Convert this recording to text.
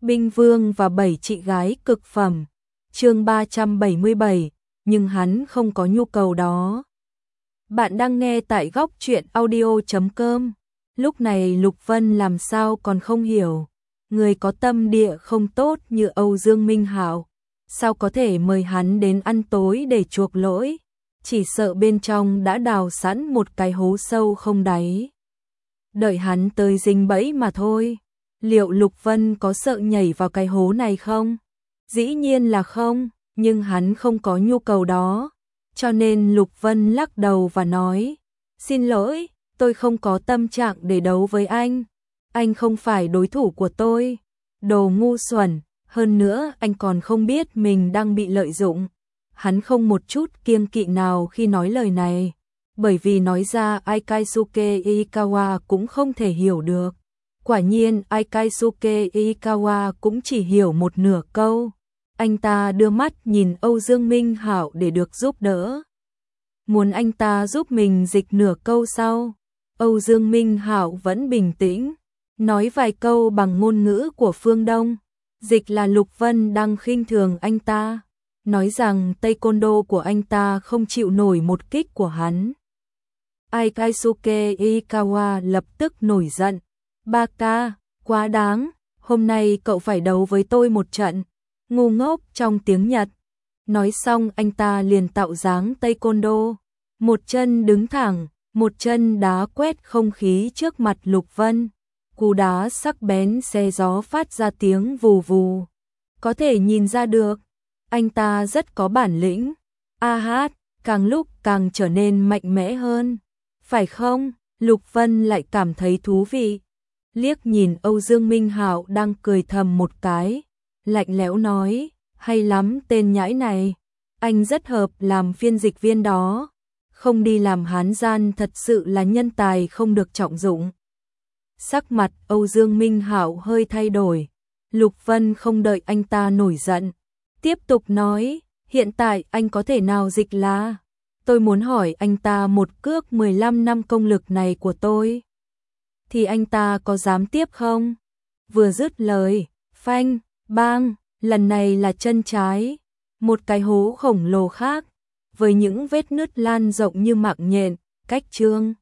Binh Vương và 7 chị gái cực phẩm. Chương 377, nhưng hắn không có nhu cầu đó. Bạn đang nghe tại góc truyện audio.com. Lúc này Lục Vân làm sao còn không hiểu, người có tâm địa không tốt như Âu Dương Minh Hạo, sao có thể mời hắn đến ăn tối để chuộc lỗi, chỉ sợ bên trong đã đào sẵn một cái hố sâu không đáy. Đợi hắn tới dính bẫy mà thôi. Liệu Lục Vân có sợ nhảy vào cái hố này không? Dĩ nhiên là không, nhưng hắn không có nhu cầu đó. Cho nên Lục Vân lắc đầu và nói, xin lỗi, tôi không có tâm trạng để đấu với anh. Anh không phải đối thủ của tôi. Đồ ngu xuẩn, hơn nữa anh còn không biết mình đang bị lợi dụng. Hắn không một chút kiêng kỵ nào khi nói lời này, bởi vì nói ra Keisuke Iikawa cũng không thể hiểu được. Quả nhiên Keisuke Iikawa cũng chỉ hiểu một nửa câu. Anh ta đưa mắt nhìn Âu Dương Minh Hạo để được giúp đỡ. Muốn anh ta giúp mình dịch nửa câu sau. Âu Dương Minh Hạo vẫn bình tĩnh, nói vài câu bằng ngôn ngữ của phương Đông. Dịch là Lục Vân đang khinh thường anh ta, nói rằng taekwondo của anh ta không chịu nổi một kích của hắn. Keisuke Iikawa lập tức nổi giận. Ba ca, quá đáng, hôm nay cậu phải đấu với tôi một trận. Ngu ngốc trong tiếng Nhật. Nói xong anh ta liền tạo dáng taekwondo. Một chân đứng thẳng, một chân đá quét không khí trước mặt Lục Vân. Cú đá sắc bén xé gió phát ra tiếng vù vù. Có thể nhìn ra được, anh ta rất có bản lĩnh. A hát, càng lúc càng trở nên mạnh mẽ hơn. Phải không? Lục Vân lại cảm thấy thú vị. Liếc nhìn Âu Dương Minh Hạo đang cười thầm một cái, lạnh lẽo nói, hay lắm tên nhãi này, anh rất hợp làm phiên dịch viên đó, không đi làm hán gian thật sự là nhân tài không được trọng dụng. Sắc mặt Âu Dương Minh Hạo hơi thay đổi, Lục Vân không đợi anh ta nổi giận, tiếp tục nói, hiện tại anh có thể nào dịch là, tôi muốn hỏi anh ta một cước 15 năm công lực này của tôi. Thì anh ta có dám tiếp không? Vừa dứt lời, phanh, bang, lần này là chân trái, một cái hố khổng lồ khác, với những vết nứt lan rộng như mạng nhện, cách Chương